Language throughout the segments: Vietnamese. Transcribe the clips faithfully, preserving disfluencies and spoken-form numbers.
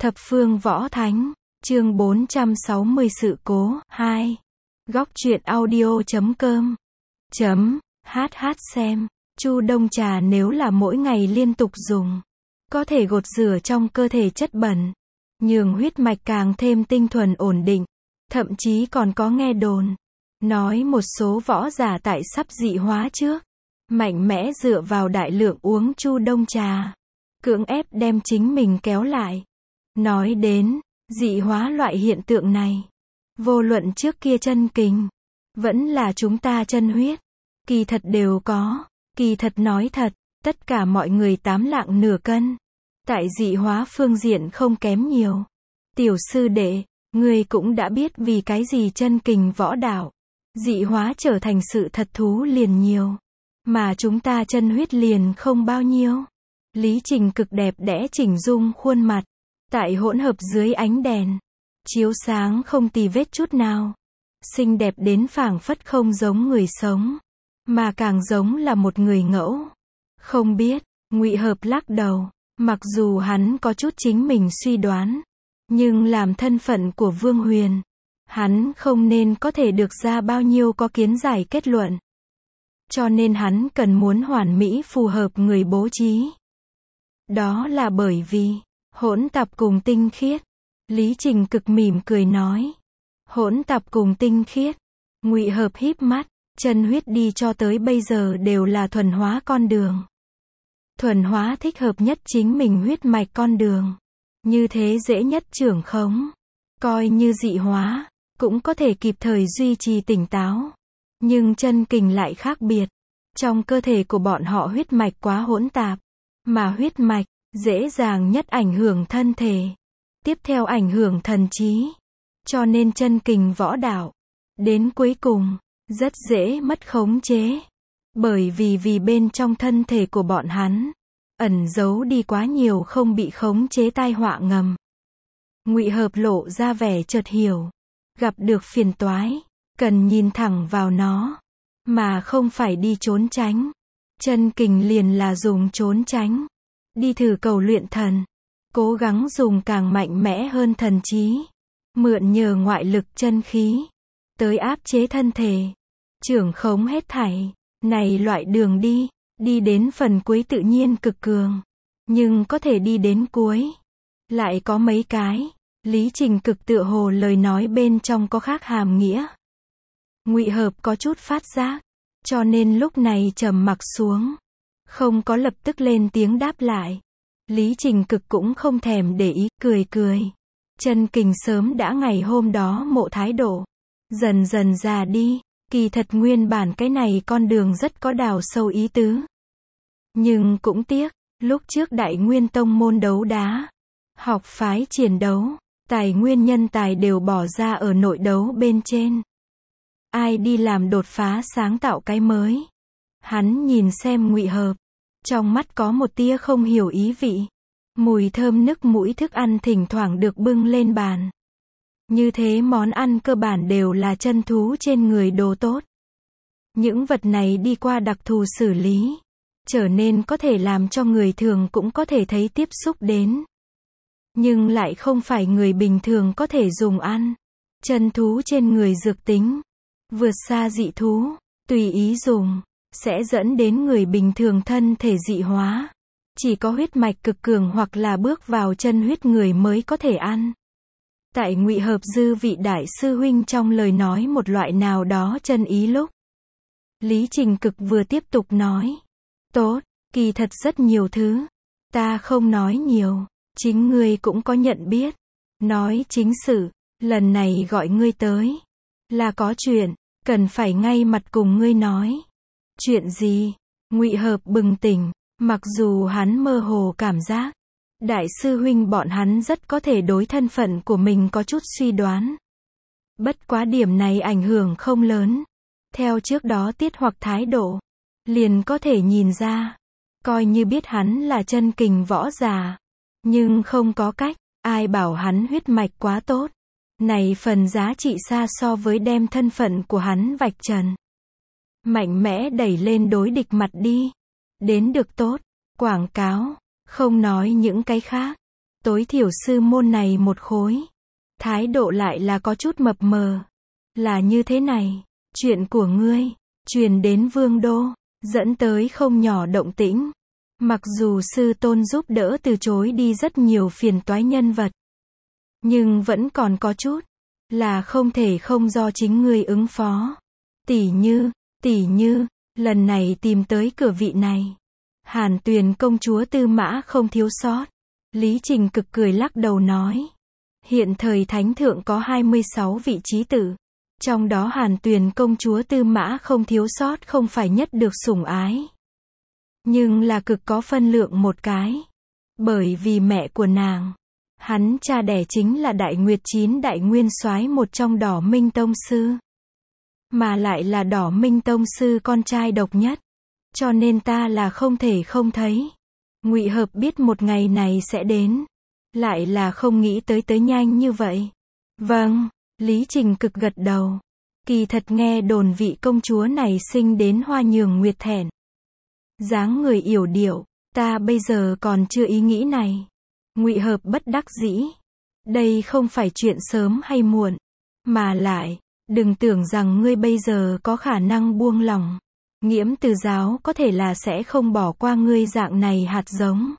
Thập phương võ thánh, chương bốn trăm sáu mươi sự cố, hai. Góc truyện audio chấm com chấm hh xem. Chu đông trà nếu là mỗi ngày liên tục dùng, có thể gột rửa trong cơ thể chất bẩn, nhường huyết mạch càng thêm tinh thuần ổn định. Thậm chí còn có nghe đồn, nói một số võ giả tại sắp dị hóa trước, mạnh mẽ dựa vào đại lượng uống chu đông trà, cưỡng ép đem chính mình kéo lại. Nói đến dị hóa loại hiện tượng này, vô luận trước kia chân kình, vẫn là chúng ta chân huyết, kỳ thật đều có. Kỳ thật nói thật, tất cả mọi người tám lạng nửa cân, tại dị hóa phương diện không kém nhiều. Tiểu sư đệ, ngươi cũng đã biết vì cái gì chân kình võ đạo, dị hóa trở thành sự thật thú liền nhiều, mà chúng ta chân huyết liền không bao nhiêu. Lý Trình cực đẹp đẽ chỉnh dung khuôn mặt, tại hỗn hợp dưới ánh đèn, chiếu sáng không tì vết chút nào, xinh đẹp đến phảng phất không giống người sống, mà càng giống là một người ngẫu. Không biết, Ngụy Hợp lắc đầu, mặc dù hắn có chút chính mình suy đoán, nhưng làm thân phận của Vương Huyền, hắn không nên có thể được ra bao nhiêu có kiến giải kết luận. Cho nên hắn cần muốn hoàn mỹ phù hợp người bố trí. Đó là bởi vì hỗn tạp cùng tinh khiết. Lý Trình cực mỉm cười nói. Hỗn tạp cùng tinh khiết. Ngụy Hợp híp mắt, chân huyết đi cho tới bây giờ đều là thuần hóa con đường. Thuần hóa thích hợp nhất chính mình huyết mạch con đường. Như thế dễ nhất trưởng khống. Coi như dị hóa, cũng có thể kịp thời duy trì tỉnh táo. Nhưng chân kình lại khác biệt. Trong cơ thể của bọn họ huyết mạch quá hỗn tạp, mà huyết mạch dễ dàng nhất ảnh hưởng thân thể, tiếp theo ảnh hưởng thần trí. Cho nên chân kình võ đạo, đến cuối cùng, rất dễ mất khống chế. Bởi vì vì bên trong thân thể của bọn hắn, ẩn giấu đi quá nhiều không bị khống chế tai họa ngầm. Ngụy Hợp lộ ra vẻ chợt hiểu, gặp được phiền toái, cần nhìn thẳng vào nó, mà không phải đi trốn tránh. Chân kình liền là dùng trốn tránh, đi thử cầu luyện thần, cố gắng dùng càng mạnh mẽ hơn thần trí, mượn nhờ ngoại lực chân khí, tới áp chế thân thể, trưởng khống hết thảy. Này loại đường đi, đi đến phần cuối tự nhiên cực cường, nhưng có thể đi đến cuối, lại có mấy cái. Lý Trình cực tựa hồ lời nói bên trong có khác hàm nghĩa. Ngụy Hợp có chút phát giác, cho nên lúc này trầm mặc xuống, không có lập tức lên tiếng đáp lại. Lý Trình cực cũng không thèm để ý, cười cười. Chân kình sớm đã ngày hôm đó mộ thái độ, dần dần già đi. Kỳ thật nguyên bản cái này con đường rất có đào sâu ý tứ. Nhưng cũng tiếc, lúc trước Đại Nguyên Tông môn đấu đá, học phái chiến đấu, tài nguyên nhân tài đều bỏ ra ở nội đấu bên trên. Ai đi làm đột phá sáng tạo cái mới? Hắn nhìn xem Ngụy Hợp, trong mắt có một tia không hiểu ý vị. Mùi thơm nức mũi thức ăn thỉnh thoảng được bưng lên bàn. Như thế món ăn cơ bản đều là chân thú trên người đồ tốt. Những vật này đi qua đặc thù xử lý, trở nên có thể làm cho người thường cũng có thể thấy tiếp xúc đến. Nhưng lại không phải người bình thường có thể dùng ăn. Chân thú trên người dược tính vượt xa dị thú, tùy ý dùng, sẽ dẫn đến người bình thường thân thể dị hóa. Chỉ có huyết mạch cực cường hoặc là bước vào chân huyết người mới có thể ăn. Tại Ngụy Hợp dư vị đại sư huynh trong lời nói một loại nào đó chân ý lúc, Lý Trình cực vừa tiếp tục nói. Tốt, kỳ thật rất nhiều thứ, ta không nói nhiều, chính ngươi cũng có nhận biết. Nói chính sự, lần này gọi ngươi tới, là có chuyện, cần phải ngay mặt cùng ngươi nói. Chuyện gì? Ngụy Hợp bừng tỉnh, mặc dù hắn mơ hồ cảm giác, đại sư huynh bọn hắn rất có thể đối thân phận của mình có chút suy đoán. Bất quá điểm này ảnh hưởng không lớn. Theo trước đó tiết hoặc thái độ, liền có thể nhìn ra, coi như biết hắn là chân kình võ giả, nhưng không có cách, ai bảo hắn huyết mạch quá tốt. Này phần giá trị xa so với đem thân phận của hắn vạch trần. Mạnh mẽ đẩy lên đối địch mặt đi. Đến được tốt, quảng cáo, không nói những cái khác. Tối thiểu sư môn này một khối. Thái độ lại là có chút mập mờ. Là như thế này, chuyện của ngươi, truyền đến vương đô, dẫn tới không nhỏ động tĩnh. Mặc dù sư tôn giúp đỡ từ chối đi rất nhiều phiền toái nhân vật. Nhưng vẫn còn có chút, là không thể không do chính ngươi ứng phó. Tỷ như, tỷ như, lần này tìm tới cửa vị này. Hàn Tuyền công chúa tư mã không thiếu sót. Lý Trình Cực cười lắc đầu nói. Hiện thời thánh thượng có hai mươi sáu vị trí tử. Trong đó Hàn Tuyền công chúa tư mã không thiếu sót không phải nhất được sủng ái. Nhưng là cực có phân lượng một cái. Bởi vì mẹ của nàng, hắn cha đẻ chính là Đại Nguyệt Chín Đại Nguyên Soái một trong Đỏ Minh Tông Sư. Mà lại là Đỏ Minh Tông Sư con trai độc nhất. Cho nên ta là không thể không thấy. Ngụy Hợp biết một ngày này sẽ đến. Lại là không nghĩ tới tới nhanh như vậy. Vâng, Lý Trình Cực gật đầu. Kỳ thật nghe đồn vị công chúa này sinh đến Hoa Nhường Nguyệt thẹn. Dáng người yểu điệu, ta bây giờ còn chưa ý nghĩ này. Ngụy Hợp bất đắc dĩ. Đây không phải chuyện sớm hay muộn. Mà lại, đừng tưởng rằng ngươi bây giờ có khả năng buông lỏng. Nghiễm Từ giáo có thể là sẽ không bỏ qua ngươi dạng này hạt giống.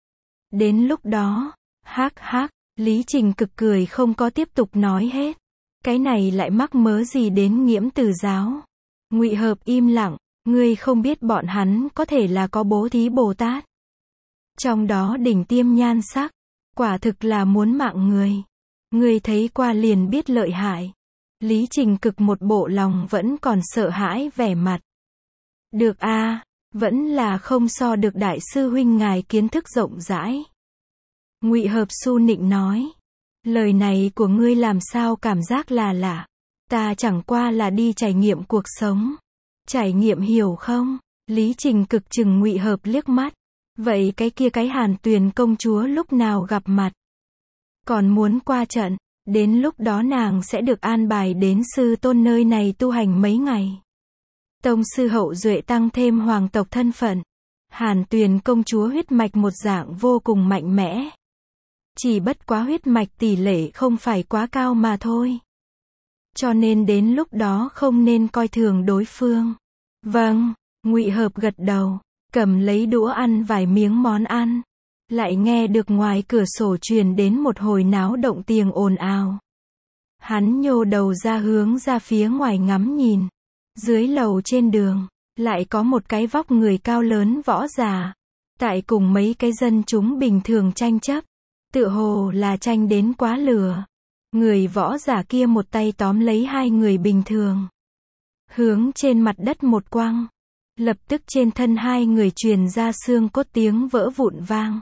Đến lúc đó, hắc hắc, Lý Trình Cực cười không có tiếp tục nói hết. Cái này lại mắc mớ gì đến Nghiễm Từ giáo. Ngụy Hợp im lặng, ngươi không biết bọn hắn có thể là có bố thí Bồ Tát. Trong đó đỉnh tiêm nhan sắc, quả thực là muốn mạng người. Ngươi thấy qua liền biết lợi hại. Lý Trình Cực một bộ lòng vẫn còn sợ hãi vẻ mặt. Được a, à, vẫn là không so được đại sư huynh ngài kiến thức rộng rãi. Ngụy Hợp su nịnh nói. Lời này của ngươi làm sao cảm giác là lạ. Ta chẳng qua là đi trải nghiệm cuộc sống. Trải nghiệm hiểu không? Lý Trình Cực chừng Ngụy Hợp liếc mắt. Vậy cái kia cái Hàn Tuyền công chúa lúc nào gặp mặt? Còn muốn qua trận, đến lúc đó nàng sẽ được an bài đến sư tôn nơi này tu hành mấy ngày. Tông sư hậu duệ tăng thêm hoàng tộc thân phận. Hàn Tuyền công chúa huyết mạch một dạng vô cùng mạnh mẽ. Chỉ bất quá huyết mạch tỷ lệ không phải quá cao mà thôi. Cho nên đến lúc đó không nên coi thường đối phương. Vâng, Ngụy Hợp gật đầu, cầm lấy đũa ăn vài miếng món ăn. Lại nghe được ngoài cửa sổ truyền đến một hồi náo động tiếng ồn ào. Hắn nhô đầu ra hướng ra phía ngoài ngắm nhìn. Dưới lầu trên đường, lại có một cái vóc người cao lớn võ giả. Tại cùng mấy cái dân chúng bình thường tranh chấp. Tựa hồ là tranh đến quá lửa. Người võ giả kia một tay tóm lấy hai người bình thường. Hướng trên mặt đất một quăng. Lập tức trên thân hai người truyền ra xương cốt tiếng vỡ vụn vang.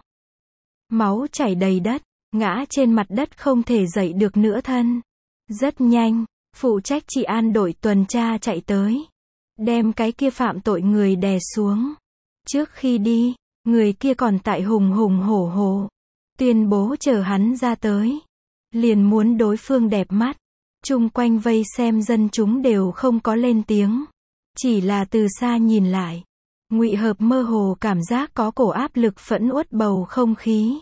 Máu chảy đầy đất, ngã trên mặt đất không thể dậy được nữa thân. Rất nhanh, phụ trách trị an đội tuần tra chạy tới. Đem cái kia phạm tội người đè xuống. Trước khi đi, người kia còn tại hùng hùng hổ hổ. Tuyên bố chờ hắn ra tới. Liền muốn đối phương đẹp mắt. Chung quanh vây xem dân chúng đều không có lên tiếng. Chỉ là từ xa nhìn lại. Ngụy Hợp mơ hồ cảm giác có cổ áp lực phẫn uất bầu không khí.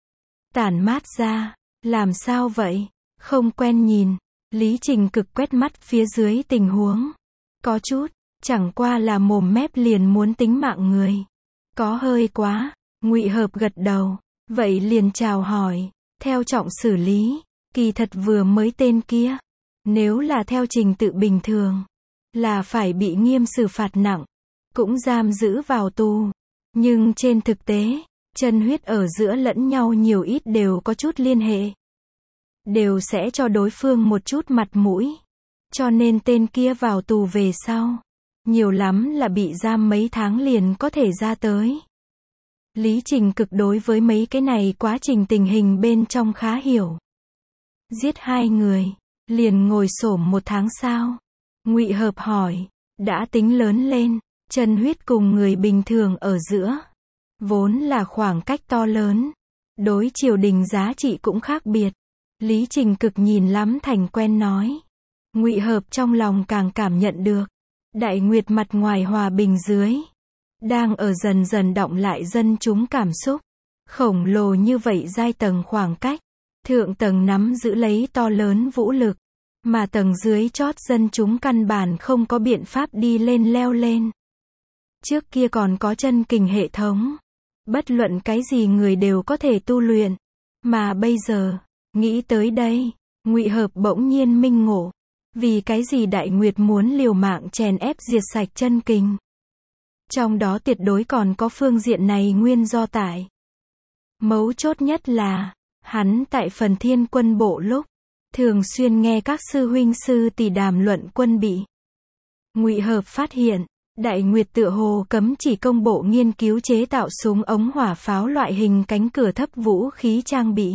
Tản mát ra. Làm sao vậy? Không quen nhìn. Lý Trình Cực quét mắt phía dưới tình huống. Có chút. Chẳng qua là mồm mép liền muốn tính mạng người. Có hơi quá. Ngụy Hợp gật đầu. Vậy liền chào hỏi. Theo trọng xử lý. Kỳ thật vừa mới tên kia. Nếu là theo trình tự bình thường. Là phải bị nghiêm xử phạt nặng. Cũng giam giữ vào tù. Nhưng trên thực tế. Chân huyết ở giữa lẫn nhau nhiều ít đều có chút liên hệ. Đều sẽ cho đối phương một chút mặt mũi. Cho nên tên kia vào tù về sau. Nhiều lắm là bị giam mấy tháng liền có thể ra tới. Lý Trình Cực đối với mấy cái này quá trình tình hình bên trong khá hiểu. Giết hai người, liền ngồi xổm một tháng sao? Ngụy Hợp hỏi, đã tính lớn lên, chân huyết cùng người bình thường ở giữa. Vốn là khoảng cách to lớn. Đối triều đình giá trị cũng khác biệt. Lý Trình Cực nhìn lắm thành quen nói. Ngụy Hợp trong lòng càng cảm nhận được. Đại Nguyệt mặt ngoài hòa bình dưới. Đang ở dần dần đọng lại dân chúng cảm xúc. Khổng lồ như vậy giai tầng khoảng cách. Thượng tầng nắm giữ lấy to lớn vũ lực. Mà tầng dưới chót dân chúng căn bản không có biện pháp đi lên leo lên. Trước kia còn có chân kình hệ thống. Bất luận cái gì người đều có thể tu luyện. Mà bây giờ, nghĩ tới đây, Ngụy Hợp bỗng nhiên minh ngộ. Vì cái gì Đại Nguyệt muốn liều mạng chèn ép diệt sạch chân kình. Trong đó tuyệt đối còn có phương diện này nguyên do tại. Mấu chốt nhất là, hắn tại phần Thiên Quân bộ lúc, thường xuyên nghe các sư huynh sư tỷ đàm luận quân bị. Ngụy Hợp phát hiện, Đại Nguyệt tựa hồ cấm chỉ công bộ nghiên cứu chế tạo súng ống hỏa pháo loại hình cánh cửa thấp vũ khí trang bị.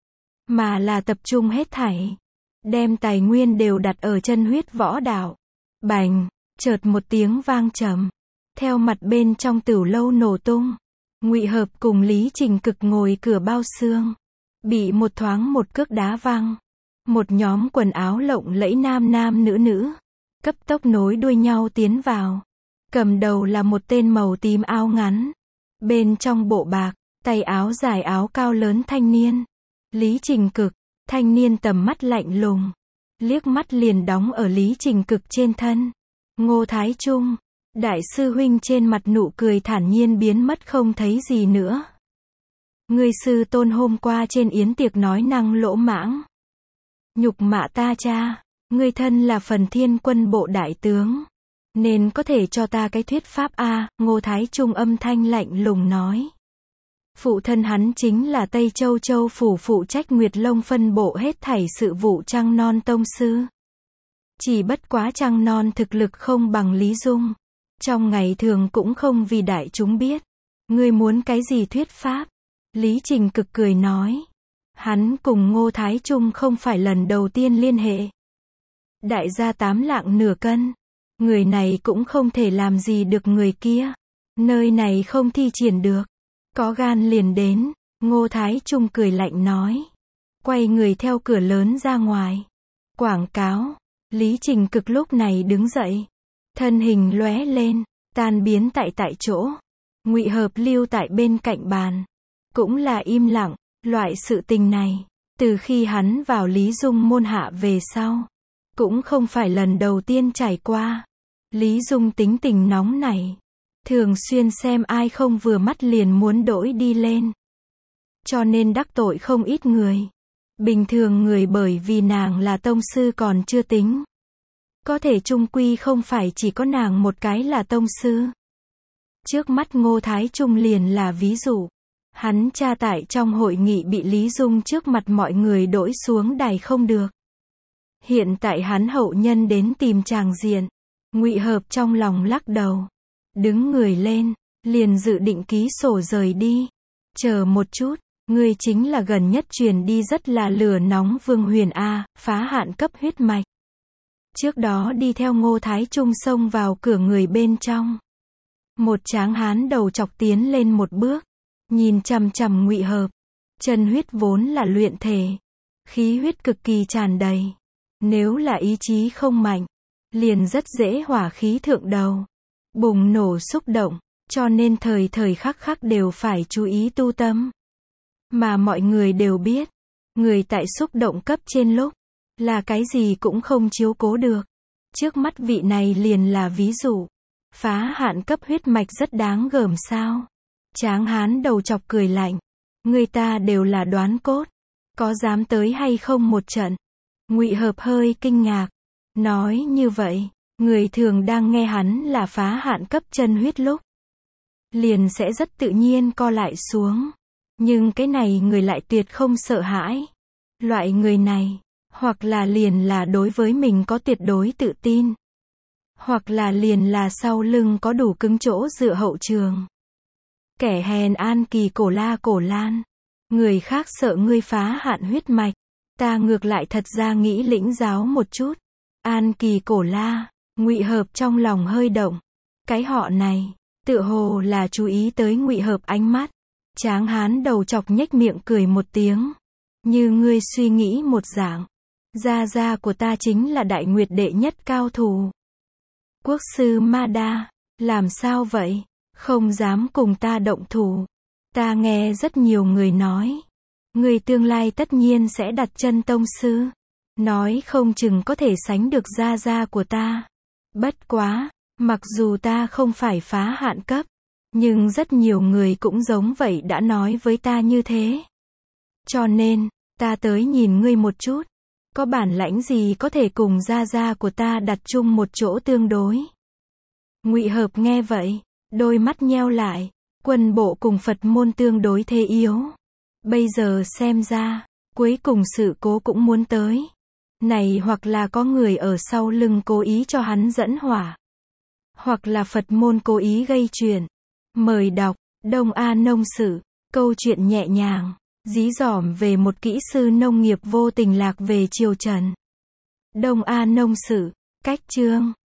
Mà là tập trung hết thảy. Đem tài nguyên đều đặt ở chân huyết võ đạo. Bành, chợt một tiếng vang trầm. Theo mặt bên trong tửu lâu nổ tung. Ngụy Hợp cùng Lý Trình Cực ngồi cửa bao xương. Bị một thoáng một cước đá văng. Một nhóm quần áo lộng lẫy nam nam nữ nữ. Cấp tốc nối đuôi nhau tiến vào. Cầm đầu là một tên màu tím áo ngắn. Bên trong bộ bạc, tay áo dài áo cao lớn thanh niên. Lý Trình Cực, thanh niên tầm mắt lạnh lùng. Liếc mắt liền đóng ở Lý Trình Cực trên thân. Ngô Thái Trung, đại sư huynh trên mặt nụ cười thản nhiên biến mất không thấy gì nữa. Người sư tôn hôm qua trên yến tiệc nói năng lỗ mãng. Nhục mạ ta cha, người thân là phần Thiên Quân bộ đại tướng. Nên có thể cho ta cái thuyết pháp a, Ngô Thái Trung âm thanh lạnh lùng nói. Phụ thân hắn chính là Tây Châu Châu phủ phụ trách Nguyệt Long phân bộ hết thảy sự vụ Trăng Non tông sư. Chỉ bất quá Trăng Non thực lực không bằng Lý Dung. Trong ngày thường cũng không vì đại chúng biết. Ngươi muốn cái gì thuyết pháp? Lý Trình Cực cười nói. Hắn cùng Ngô Thái Trung không phải lần đầu tiên liên hệ. Đại gia tám lạng nửa cân. Người này cũng không thể làm gì được người kia. Nơi này không thi triển được. Có gan liền đến. Ngô Thái Trung cười lạnh nói. Quay người theo cửa lớn ra ngoài. Quảng cáo. Lý Trình Cực lúc này đứng dậy. Thân hình lóe lên. Tan biến tại tại chỗ. Ngụy Hợp lưu tại bên cạnh bàn. Cũng là im lặng. Loại sự tình này. Từ khi hắn vào Lý Dung môn hạ về sau. Cũng không phải lần đầu tiên trải qua. Lý Dung tính tình nóng nảy. Thường xuyên xem ai không vừa mắt liền muốn đổi đi lên. Cho nên đắc tội không ít người. Bình thường người bởi vì nàng là tông sư còn chưa tính. Có thể chung quy không phải chỉ có nàng một cái là tông sư. Trước mắt Ngô Thái Trung liền là ví dụ. Hắn cha tại trong hội nghị bị Lý Dung trước mặt mọi người đổi xuống đài không được. Hiện tại hắn hậu nhân đến tìm tràng diện. Ngụy Hợp trong lòng lắc đầu. Đứng người lên, liền dự định ký sổ rời đi. Chờ một chút, ngươi chính là gần nhất truyền đi rất là lửa nóng Vương Huyền A, phá hạn cấp huyết mạch. Trước đó đi theo Ngô Thái Trung xông vào cửa người bên trong. Một tráng hán đầu chọc tiến lên một bước, nhìn chằm chằm Ngụy Hợp. Chân huyết vốn là luyện thể, khí huyết cực kỳ tràn đầy. Nếu là ý chí không mạnh, liền rất dễ hỏa khí thượng đầu. Bùng nổ xúc động, cho nên thời thời khắc khắc đều phải chú ý tu tâm. Mà mọi người đều biết, người tại xúc động cấp trên lúc, là cái gì cũng không chiếu cố được. Trước mắt vị này liền là ví dụ. Phá hạn cấp huyết mạch rất đáng gờm sao. Tráng hán đầu chọc cười lạnh. Người ta đều là đoán cốt. Có dám tới hay không một trận? Ngụy Hợp hơi kinh ngạc. Nói như vậy. Người thường đang nghe hắn là phá hạn cấp chân huyết lúc. Liền sẽ rất tự nhiên co lại xuống. Nhưng cái này người lại tuyệt không sợ hãi. Loại người này, hoặc là liền là đối với mình có tuyệt đối tự tin. Hoặc là liền là sau lưng có đủ cứng chỗ dựa hậu trường. Kẻ hèn An Kỳ cổ la cổ lan. Người khác sợ ngươi phá hạn huyết mạch. Ta ngược lại thật ra nghĩ lĩnh giáo một chút. An Kỳ cổ la. Ngụy Hợp trong lòng hơi động. Cái họ này, tựa hồ là chú ý tới Ngụy Hợp ánh mắt. Tráng hán đầu chọc nhếch miệng cười một tiếng. Như ngươi suy nghĩ một dạng. Gia gia của ta chính là Đại Nguyệt đệ nhất cao thủ. Quốc sư Ma Đa, làm sao vậy? Không dám cùng ta động thủ. Ta nghe rất nhiều người nói, người tương lai tất nhiên sẽ đặt chân tông sư. Nói không chừng có thể sánh được gia gia của ta. Bất quá, mặc dù ta không phải phá hạn cấp, nhưng rất nhiều người cũng giống vậy đã nói với ta như thế. Cho nên, ta tới nhìn ngươi một chút. Có bản lãnh gì có thể cùng gia gia của ta đặt chung một chỗ tương đối. Ngụy Hợp nghe vậy, đôi mắt nheo lại. Quân bộ cùng Phật môn tương đối thế yếu. Bây giờ xem ra, cuối cùng sự cố cũng muốn tới. Này hoặc là có người ở sau lưng cố ý cho hắn dẫn hỏa. Hoặc là Phật môn cố ý gây chuyện. Mời đọc, Đông A Nông Sự, câu chuyện nhẹ nhàng, dí dỏm về một kỹ sư nông nghiệp vô tình lạc về triều Trần. Đông A Nông Sự, cách chương